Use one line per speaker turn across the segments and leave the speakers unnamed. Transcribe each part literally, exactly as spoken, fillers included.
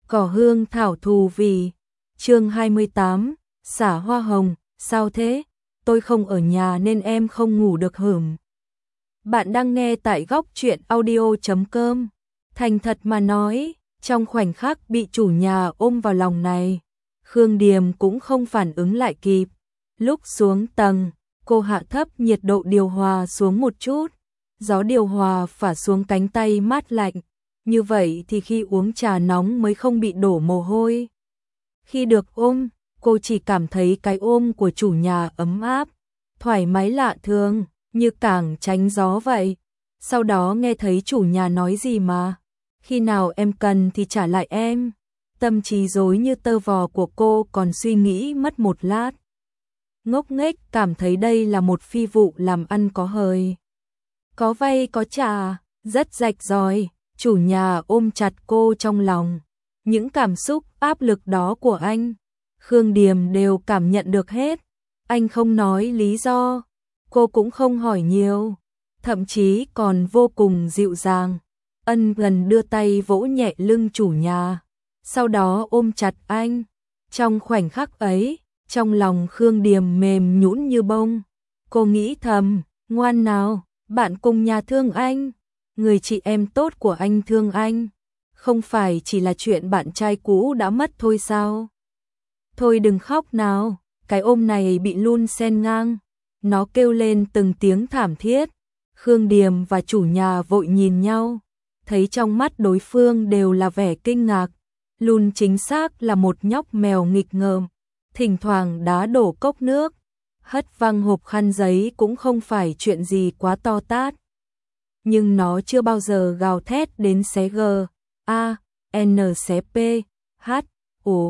Cỏ hương thảo thù vì. Chương hai mươi tám, xả hoa hồng, sao thế? Tôi không ở nhà nên em không ngủ được hửm. Bạn đang nghe tại góc truyện audio chấm com. Thành thật mà nói, trong khoảnh khắc bị chủ nhà ôm vào lòng này, Khương Điềm cũng không phản ứng lại kịp. Lúc xuống tầng, cô hạ thấp nhiệt độ điều hòa xuống một chút, gió điều hòa phả xuống cánh tay mát lạnh, như vậy thì khi uống trà nóng mới không bị đổ mồ hôi. Khi được ôm, cô chỉ cảm thấy cái ôm của chủ nhà ấm áp, thoải mái lạ thường, như càng tránh gió vậy. Sau đó nghe thấy chủ nhà nói gì mà, khi nào em cần thì trả lại em. Tâm trí rối như tơ vò của cô còn suy nghĩ mất một lát. Ngốc nghếch cảm thấy đây là một phi vụ làm ăn có hời. Có vay có trả, rất rạch ròi, chủ nhà ôm chặt cô trong lòng. Những cảm xúc áp lực đó của anh, Khương Điềm đều cảm nhận được hết. Anh không nói lý do, cô cũng không hỏi nhiều, thậm chí còn vô cùng dịu dàng, ân cần đưa tay vỗ nhẹ lưng chủ nhà, sau đó ôm chặt anh. Trong khoảnh khắc ấy, trong lòng Khương Điềm mềm nhũn như bông. Cô nghĩ thầm, ngoan nào, bạn cùng nhà thương anh, người chị em tốt của anh thương anh, không phải chỉ là chuyện bạn trai cũ đã mất thôi sao? Thôi đừng khóc nào, cái ôm này bị Lun xen ngang, nó kêu lên từng tiếng thảm thiết. Khương Điềm và chủ nhà vội nhìn nhau, thấy trong mắt đối phương đều là vẻ kinh ngạc. Lun chính xác là một nhóc mèo nghịch ngợm, thỉnh thoảng đá đổ cốc nước, hất văng hộp khăn giấy cũng không phải chuyện gì quá to tát. Nhưng nó chưa bao giờ gào thét đến xé G, A, N xé P, H, O,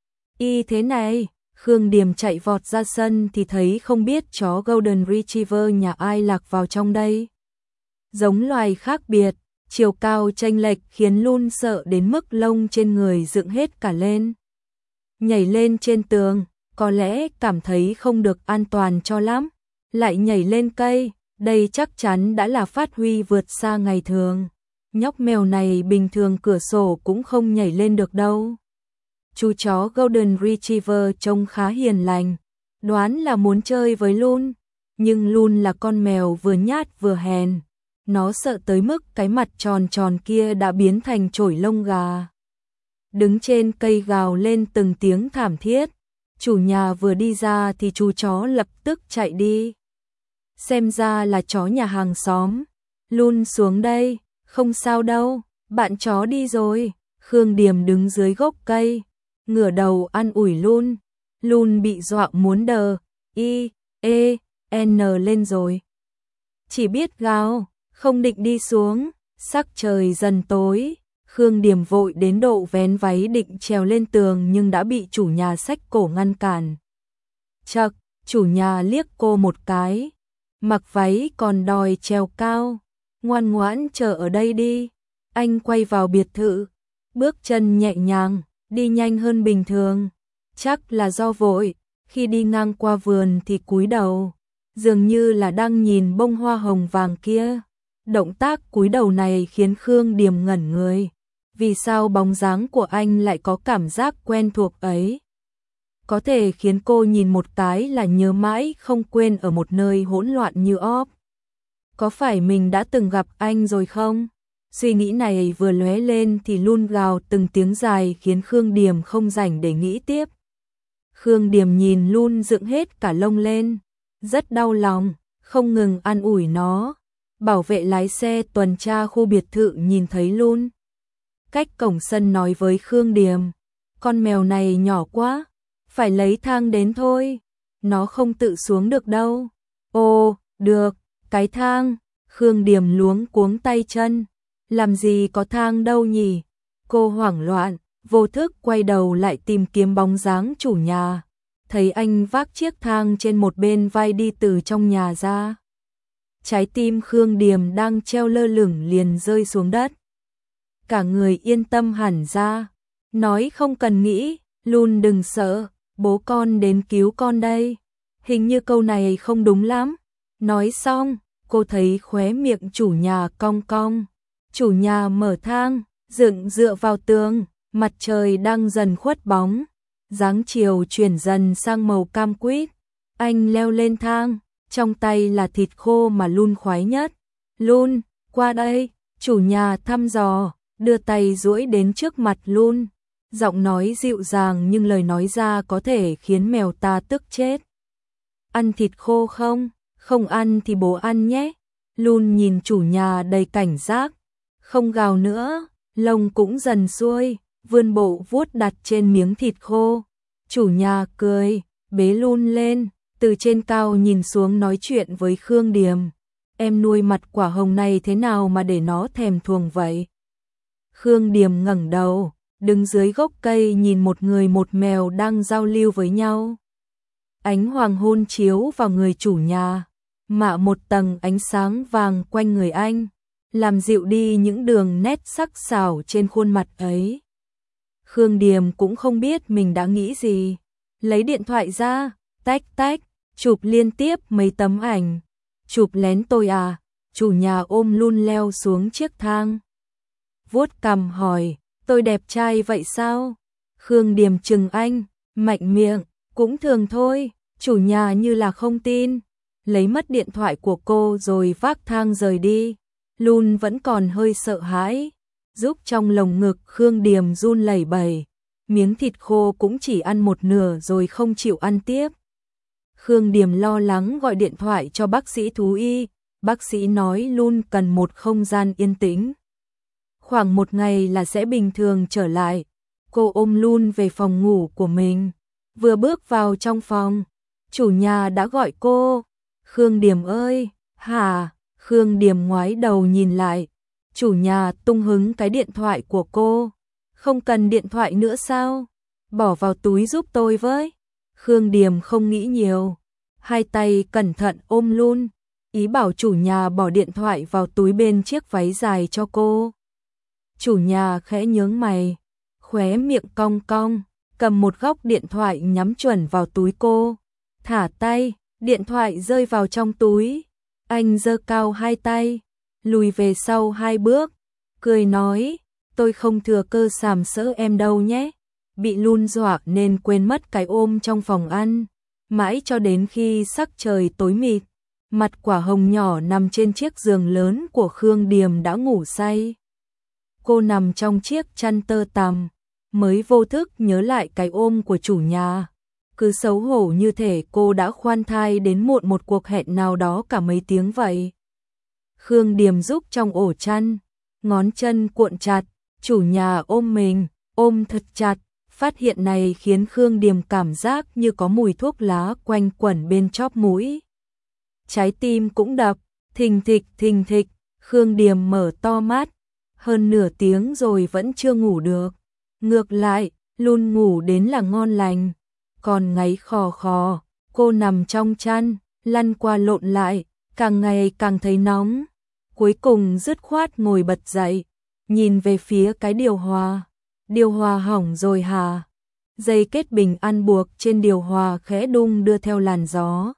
Y thế này. Khương Điềm chạy vọt ra sân thì thấy không biết chó Golden Retriever nhà ai lạc vào trong đây. Giống loài khác biệt, chiều cao chênh lệch khiến Lun sợ đến mức lông trên người dựng hết cả lên. Nhảy lên trên tường, có lẽ cảm thấy không được an toàn cho lắm, lại nhảy lên cây, đây chắc chắn đã là phát huy vượt xa ngày thường. Nhóc mèo này bình thường cửa sổ cũng không nhảy lên được đâu. Chú chó Golden Retriever trông khá hiền lành, đoán là muốn chơi với Lun, nhưng Lun là con mèo vừa nhát vừa hèn. Nó sợ tới mức cái mặt tròn tròn kia đã biến thành chổi lông gà. Đứng trên cây gào lên từng tiếng thảm thiết. Chủ nhà vừa đi ra thì chú chó lập tức chạy đi. Xem ra là chó nhà hàng xóm. Lun xuống đây, không sao đâu, bạn chó đi rồi. Khương Điềm đứng dưới gốc cây, ngửa đầu an ủi Lun. Lun bị dọa muốn đờ, y, e, n lên rồi. Chỉ biết gào, không định đi xuống. Sắc trời dần tối, Khương Điềm vội đến độ vén váy định trèo lên tường nhưng đã bị chủ nhà xách cổ ngăn cản. Chậc, chủ nhà liếc cô một cái, mặc váy còn đòi trèo cao, ngoan ngoãn chờ ở đây đi. Anh quay vào biệt thự, bước chân nhẹ nhàng, đi nhanh hơn bình thường, chắc là do vội, khi đi ngang qua vườn thì cúi đầu, dường như là đang nhìn bông hoa hồng vàng kia. Động tác cúi đầu này khiến Khương Điềm ngẩn người, vì sao bóng dáng của anh lại có cảm giác quen thuộc ấy? Có thể khiến cô nhìn một cái là nhớ mãi không quên ở một nơi hỗn loạn như óp. Có phải mình đã từng gặp anh rồi không? Suy nghĩ này vừa lóe lên thì Lun gào từng tiếng dài khiến Khương Điềm không rảnh để nghĩ tiếp. Khương Điềm nhìn Lun dựng hết cả lông lên, rất đau lòng, không ngừng an ủi nó. Bảo vệ lái xe tuần tra khu biệt thự nhìn thấy Lun cách cổng sân nói với Khương Điềm, con mèo này nhỏ quá, phải lấy thang đến thôi, nó không tự xuống được đâu. Ồ, được, cái thang. Khương Điềm luống cuống tay chân, làm gì có thang đâu nhỉ? Cô hoảng loạn, vô thức quay đầu lại tìm kiếm bóng dáng chủ nhà, thấy anh vác chiếc thang trên một bên vai đi từ trong nhà ra. Trái tim Khương Điềm đang treo lơ lửng liền rơi xuống đất. Cả người yên tâm hẳn ra, nói không cần nghĩ, Lun đừng sợ, bố con đến cứu con đây. Hình như câu này không đúng lắm. Nói xong, cô thấy khóe miệng chủ nhà cong cong. Chủ nhà mở thang, dựng dựa vào tường, Mặt trời đang dần khuất bóng, dáng chiều chuyển dần sang màu cam quýt. Anh leo lên thang, trong tay là thịt khô mà Lun khoái nhất. Lun, qua đây, chủ nhà thăm dò, đưa tay duỗi đến trước mặt Lun. Giọng nói dịu dàng nhưng lời nói ra có thể khiến mèo ta tức chết. Ăn thịt khô không? Không ăn thì bố ăn nhé. Lun nhìn chủ nhà đầy cảnh giác. Không gào nữa, lông cũng dần xuôi, vươn bộ vuốt đặt trên miếng thịt khô. Chủ nhà cười, bế Lun lên, từ trên cao nhìn xuống nói chuyện với Khương Điềm. Em nuôi mặt quả hồng này thế nào mà để nó thèm thuồng vậy? Khương Điềm ngẩng đầu, đứng dưới gốc cây nhìn một người một mèo đang giao lưu với nhau. Ánh hoàng hôn chiếu vào người chủ nhà, mạ một tầng ánh sáng vàng quanh người anh, làm dịu đi những đường nét sắc sảo trên khuôn mặt ấy. Khương Điềm cũng không biết mình đã nghĩ gì, lấy điện thoại ra, tách tách, chụp liên tiếp mấy tấm ảnh. Chụp lén tôi à? Chủ nhà ôm Lun leo xuống chiếc thang. Vuốt cằm hỏi, tôi đẹp trai vậy sao? Khương Điềm chừng anh, mạnh miệng, cũng thường thôi. Chủ nhà như là không tin, lấy mất điện thoại của cô rồi vác thang rời đi. Lun vẫn còn hơi sợ hãi, giúp trong lồng ngực Khương Điềm run lẩy bẩy. Miếng thịt khô cũng chỉ ăn một nửa rồi không chịu ăn tiếp. Khương Điềm lo lắng gọi điện thoại cho bác sĩ thú y. Bác sĩ nói Lun cần một không gian yên tĩnh. Khoảng một ngày là sẽ bình thường trở lại. Cô ôm Lun về phòng ngủ của mình. Vừa bước vào trong phòng, chủ nhà đã gọi cô. Khương Điềm ơi, hả? Khương Điềm ngoái đầu nhìn lại. Chủ nhà tung hứng cái điện thoại của cô. Không cần điện thoại nữa sao? Bỏ vào túi giúp tôi với. Khương Điềm không nghĩ nhiều. Hai tay cẩn thận ôm Lun, ý bảo chủ nhà bỏ điện thoại vào túi bên chiếc váy dài cho cô. Chủ nhà khẽ nhướng mày, khóe miệng cong cong, cầm một góc điện thoại nhắm chuẩn vào túi cô. Thả tay, điện thoại rơi vào trong túi. Anh giơ cao hai tay, lùi về sau hai bước, cười nói, tôi không thừa cơ sàm sỡ em đâu nhé. Bị Lun dọa nên quên mất cái ôm trong phòng ăn. Mãi cho đến khi sắc trời tối mịt, mặt quả hồng nhỏ nằm trên chiếc giường lớn của Khương Điềm đã ngủ say. Cô nằm trong chiếc chăn tơ tằm, mới vô thức nhớ lại cái ôm của chủ nhà. Cứ xấu hổ như thể cô đã khoan thai đến muộn một cuộc hẹn nào đó cả mấy tiếng vậy. Khương Điềm giúp trong ổ chăn, ngón chân cuộn chặt, chủ nhà ôm mình, ôm thật chặt. Phát hiện này khiến Khương Điềm cảm giác như có mùi thuốc lá quanh quẩn bên chóp mũi. Trái tim cũng đập, thình thịch thình thịch. Khương Điềm mở to mắt, hơn nửa tiếng rồi vẫn chưa ngủ được. Ngược lại, Lun ngủ đến là ngon lành. Còn ngáy khò khò, cô nằm trong chăn, lăn qua lộn lại, càng ngày càng thấy nóng. Cuối cùng dứt khoát ngồi bật dậy, nhìn về phía cái điều hòa. Điều hòa hỏng rồi hả? Dây kết bình an buộc trên điều hòa khẽ đung đưa theo làn gió.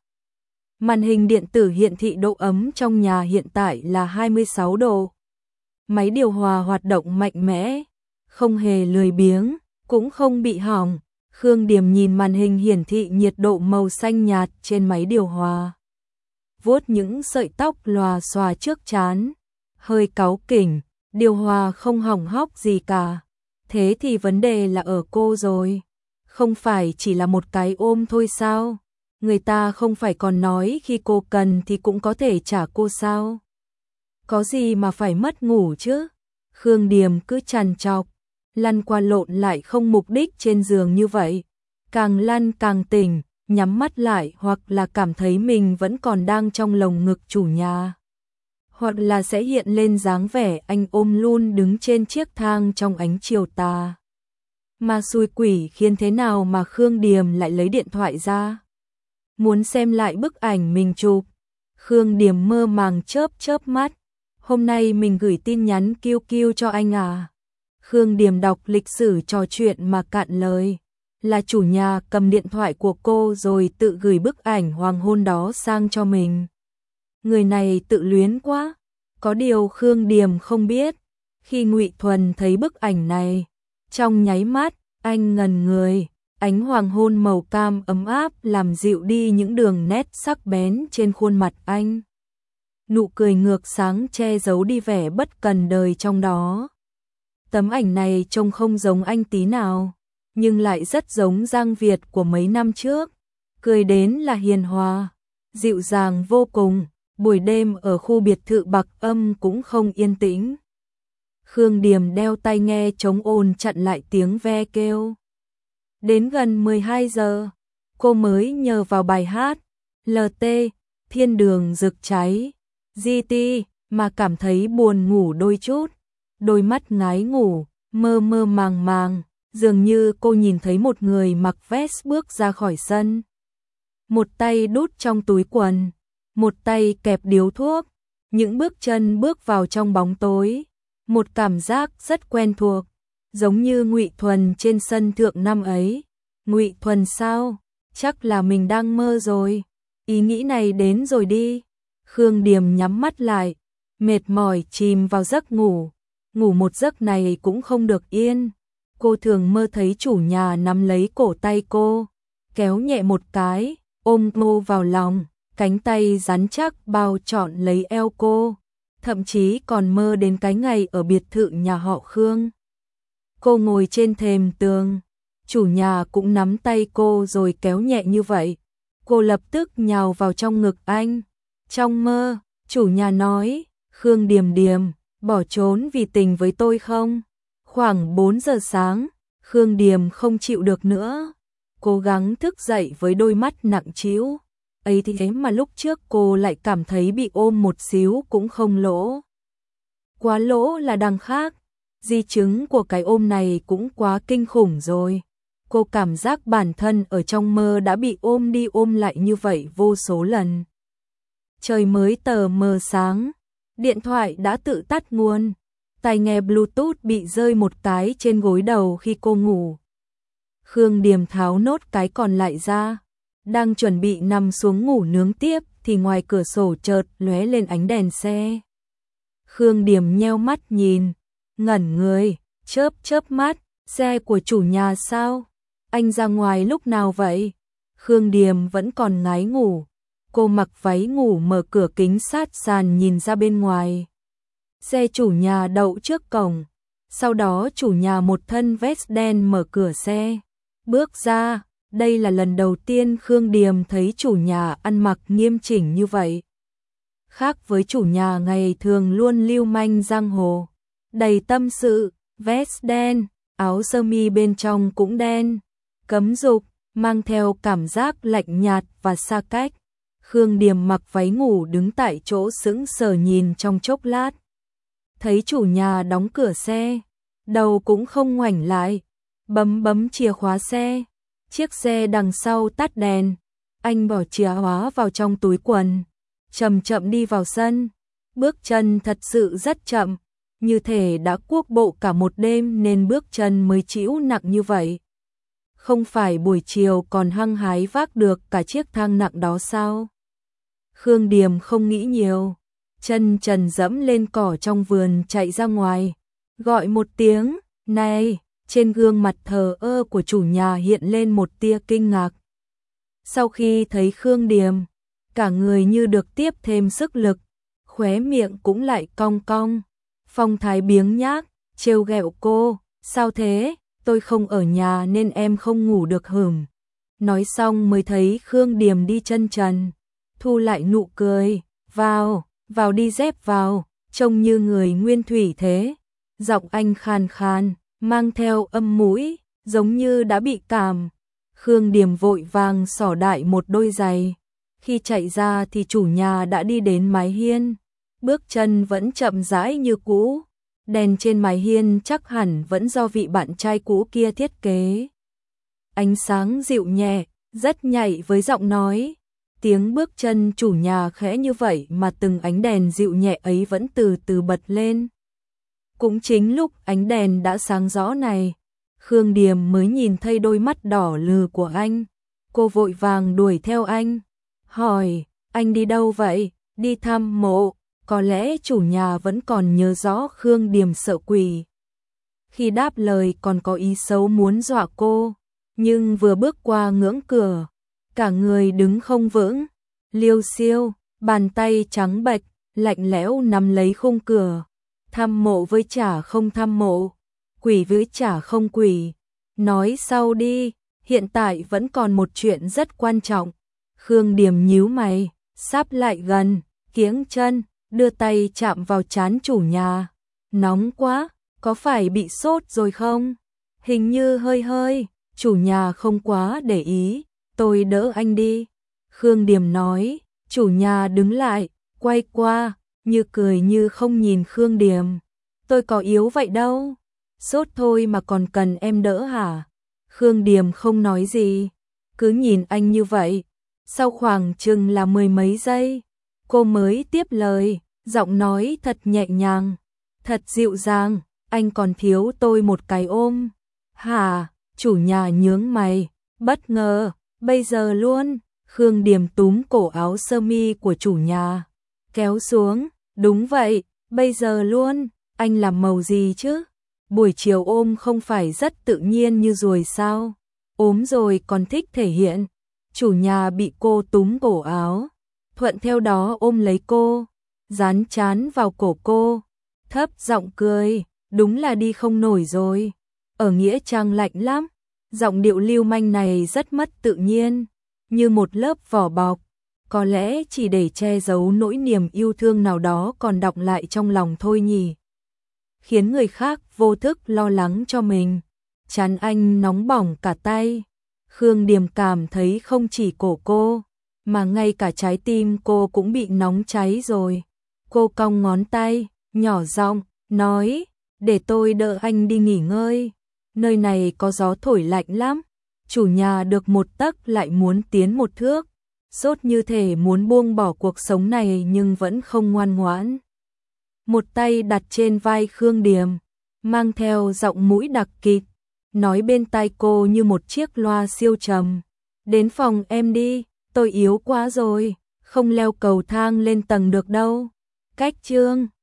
Màn hình điện tử hiển thị độ ấm trong nhà hiện tại là hai mươi sáu độ. Máy điều hòa hoạt động mạnh mẽ, không hề lười biếng, cũng không bị hỏng. Khương Điềm nhìn màn hình hiển thị nhiệt độ màu xanh nhạt trên máy điều hòa. Vuốt những sợi tóc lòa xòa trước trán, hơi cáu kỉnh, điều hòa không hỏng hóc gì cả. Thế thì vấn đề là ở cô rồi. Không phải chỉ là một cái ôm thôi sao? Người ta không phải còn nói khi cô cần thì cũng có thể trả cô sao? Có gì mà phải mất ngủ chứ? Khương Điềm cứ trằn trọc, lăn qua lộn lại không mục đích trên giường như vậy. Càng lăn càng tỉnh, nhắm mắt lại hoặc là cảm thấy mình vẫn còn đang trong lồng ngực chủ nhà. Hoặc là sẽ hiện lên dáng vẻ anh ôm Lun đứng trên chiếc thang trong ánh chiều tà. Mà xui quỷ khiến thế nào mà Khương Điềm lại lấy điện thoại ra. Muốn xem lại bức ảnh mình chụp. Khương Điềm mơ màng chớp chớp mắt. Hôm nay mình gửi tin nhắn kiu kiu cho anh à. Khương Điềm đọc lịch sử trò chuyện mà cạn lời. Là chủ nhà cầm điện thoại của cô rồi tự gửi bức ảnh hoàng hôn đó sang cho mình. Người này tự luyến quá. Có điều Khương Điềm không biết, khi Ngụy Thuần thấy bức ảnh này, Trong nháy mắt, anh ngẩn người, ánh hoàng hôn màu cam ấm áp làm dịu đi những đường nét sắc bén trên khuôn mặt anh. Nụ cười ngược sáng che giấu đi vẻ bất cần đời trong đó. Tấm ảnh này trông không giống anh tí nào, nhưng lại rất giống Giang Việt của mấy năm trước. Cười đến là hiền hòa, dịu dàng vô cùng, buổi đêm ở khu biệt thự Bạc Âm cũng không yên tĩnh. Khương Điềm đeo tai nghe chống ồn chặn lại tiếng ve kêu. Đến gần mười hai giờ, cô mới nhờ vào bài hát lờ tê, Thiên đường rực cháy, giê tê mà cảm thấy buồn ngủ đôi chút. Đôi mắt ngái ngủ, mơ mơ màng màng, dường như cô nhìn thấy một người mặc vest bước ra khỏi sân. Một tay đút trong túi quần, một tay kẹp điếu thuốc, những bước chân bước vào trong bóng tối. Một cảm giác rất quen thuộc, giống như Ngụy Thuần trên sân thượng năm ấy. Ngụy Thuần sao? Chắc là mình đang mơ rồi. Ý nghĩ này đến rồi đi. Khương Điềm nhắm mắt lại, mệt mỏi chìm vào giấc ngủ. Ngủ một giấc này cũng không được yên. Cô thường mơ thấy chủ nhà nắm lấy cổ tay cô, kéo nhẹ một cái, ôm cô vào lòng, cánh tay rắn chắc bao trọn lấy eo cô. Thậm chí còn mơ đến cái ngày ở biệt thự nhà họ Khương. Cô ngồi trên thềm tường, chủ nhà cũng nắm tay cô rồi kéo nhẹ như vậy. Cô lập tức nhào vào trong ngực anh. Trong mơ, chủ nhà nói, Khương Điềm Điềm, bỏ trốn vì tình với tôi không? Khoảng bốn giờ sáng, Khương Điềm không chịu được nữa. Cố gắng thức dậy với đôi mắt nặng trĩu. Ấy thì thế mà lúc trước cô lại cảm thấy bị ôm một xíu cũng không lỗ. Quá lỗ là đằng khác, di chứng của cái ôm này cũng quá kinh khủng rồi. Cô cảm giác bản thân ở trong mơ đã bị ôm đi ôm lại như vậy vô số lần. Trời mới tờ mờ sáng, điện thoại đã tự tắt nguồn, tai nghe Bluetooth bị rơi một cái trên gối đầu khi cô ngủ. Khương Điềm tháo nốt cái còn lại ra. Đang chuẩn bị nằm xuống ngủ nướng tiếp thì ngoài cửa sổ chợt lóe lên ánh đèn xe. Khương Điềm nheo mắt nhìn, ngẩn người, chớp chớp mắt, xe của chủ nhà sao? Anh ra ngoài lúc nào vậy? Khương Điềm vẫn còn ngái ngủ. Cô mặc váy ngủ mở cửa kính sát sàn nhìn ra bên ngoài. Xe chủ nhà đậu trước cổng. Sau đó chủ nhà một thân vest đen mở cửa xe, bước ra. Đây là lần đầu tiên Khương Điềm thấy chủ nhà ăn mặc nghiêm chỉnh như vậy. Khác với chủ nhà ngày thường luôn lưu manh giang hồ, đầy tâm sự, vest đen, áo sơ mi bên trong cũng đen, cấm dục, mang theo cảm giác lạnh nhạt và xa cách. Khương Điềm mặc váy ngủ đứng tại chỗ sững sờ nhìn trong chốc lát. Thấy chủ nhà đóng cửa xe, đầu cũng không ngoảnh lại, bấm bấm chìa khóa xe. Chiếc xe đằng sau tắt đèn, anh bỏ chìa khóa vào trong túi quần, chậm chậm đi vào sân. Bước chân thật sự rất chậm, như thể đã cuốc bộ cả một đêm nên bước chân mới chịu nặng như vậy. Không phải buổi chiều còn hăng hái vác được cả chiếc thang nặng đó sao? Khương Điềm không nghĩ nhiều, chân trần dẫm lên cỏ trong vườn chạy ra ngoài, gọi một tiếng, này. Trên gương mặt thờ ơ của chủ nhà hiện lên một tia kinh ngạc. Sau khi thấy Khương Điềm, cả người như được tiếp thêm sức lực, khóe miệng cũng lại cong cong. Phong thái biếng nhác, trêu ghẹo cô, sao thế, tôi không ở nhà nên em không ngủ được hửm. Nói xong mới thấy Khương Điềm đi chân trần, thu lại nụ cười, vào, vào đi dép vào, trông như người nguyên thủy thế. Giọng anh khàn khàn, mang theo âm mũi, giống như đã bị cảm. Khương Điềm vội vàng xỏ đại một đôi giày. Khi chạy ra thì chủ nhà đã đi đến mái hiên, bước chân vẫn chậm rãi như cũ. Đèn trên mái hiên chắc hẳn vẫn do vị bạn trai cũ kia thiết kế. Ánh sáng dịu nhẹ, rất nhạy với giọng nói. Tiếng bước chân chủ nhà khẽ như vậy mà từng ánh đèn dịu nhẹ ấy vẫn từ từ bật lên. Cũng chính lúc ánh đèn đã sáng rõ này, Khương Điềm mới nhìn thấy đôi mắt đỏ lừ của anh. Cô vội vàng đuổi theo anh, hỏi, anh đi đâu vậy? Đi thăm mộ. Có lẽ chủ nhà vẫn còn nhớ rõ Khương Điềm sợ quỷ. khi đáp lời còn có ý xấu muốn dọa cô, nhưng vừa bước qua ngưỡng cửa, cả người đứng không vững. Liêu Siêu, bàn tay trắng bệch, lạnh lẽo nắm lấy khung cửa. Tham mộ với chả không tham mộ, quỷ với chả không quỷ. Nói sau đi, hiện tại vẫn còn một chuyện rất quan trọng. Khương Điềm nhíu mày, sắp lại gần, kiếng chân, đưa tay chạm vào trán chủ nhà. Nóng quá, có phải bị sốt rồi không? Hình như hơi hơi, chủ nhà không quá để ý, tôi đỡ anh đi. Khương Điềm nói, chủ nhà đứng lại, quay qua, như cười như không nhìn Khương Điềm. Tôi có yếu vậy đâu, sốt thôi mà còn cần em đỡ hả? Khương Điềm không nói gì, cứ nhìn anh như vậy. Sau khoảng chừng là mười mấy giây, cô mới tiếp lời, giọng nói thật nhẹ nhàng, thật dịu dàng, anh còn thiếu tôi một cái ôm. Hả? Chủ nhà nhướng mày, bất ngờ, bây giờ luôn. Khương Điềm túm cổ áo sơ mi của chủ nhà, kéo xuống, đúng vậy, bây giờ luôn, anh làm màu gì chứ? Buổi chiều ôm không phải rất tự nhiên như rồi sao? Ốm rồi còn thích thể hiện. Chủ nhà bị cô túm cổ áo, thuận theo đó ôm lấy cô, dán trán vào cổ cô, thấp giọng cười, đúng là đi không nổi rồi. Ở Nghĩa Trang lạnh lắm, giọng điệu lưu manh này rất mất tự nhiên, như một lớp vỏ bọc, có lẽ chỉ để che giấu nỗi niềm yêu thương nào đó còn đọng lại trong lòng thôi nhỉ. Khiến người khác vô thức lo lắng cho mình. Trán anh nóng bỏng cả tay. Khương Điềm cảm thấy không chỉ cổ cô, mà ngay cả trái tim cô cũng bị nóng cháy rồi. Cô cong ngón tay, nhỏ giọng nói, để tôi đỡ anh đi nghỉ ngơi. Nơi này có gió thổi lạnh lắm. Chủ nhà được một tấc lại muốn tiến một thước. Sốt như thể muốn buông bỏ cuộc sống này nhưng vẫn không ngoan ngoãn. Một tay đặt trên vai Khương Điềm, mang theo giọng mũi đặc kịt, nói bên tai cô như một chiếc loa siêu trầm. Đến phòng em đi, tôi yếu quá rồi, không leo cầu thang lên tầng được đâu. Cách chương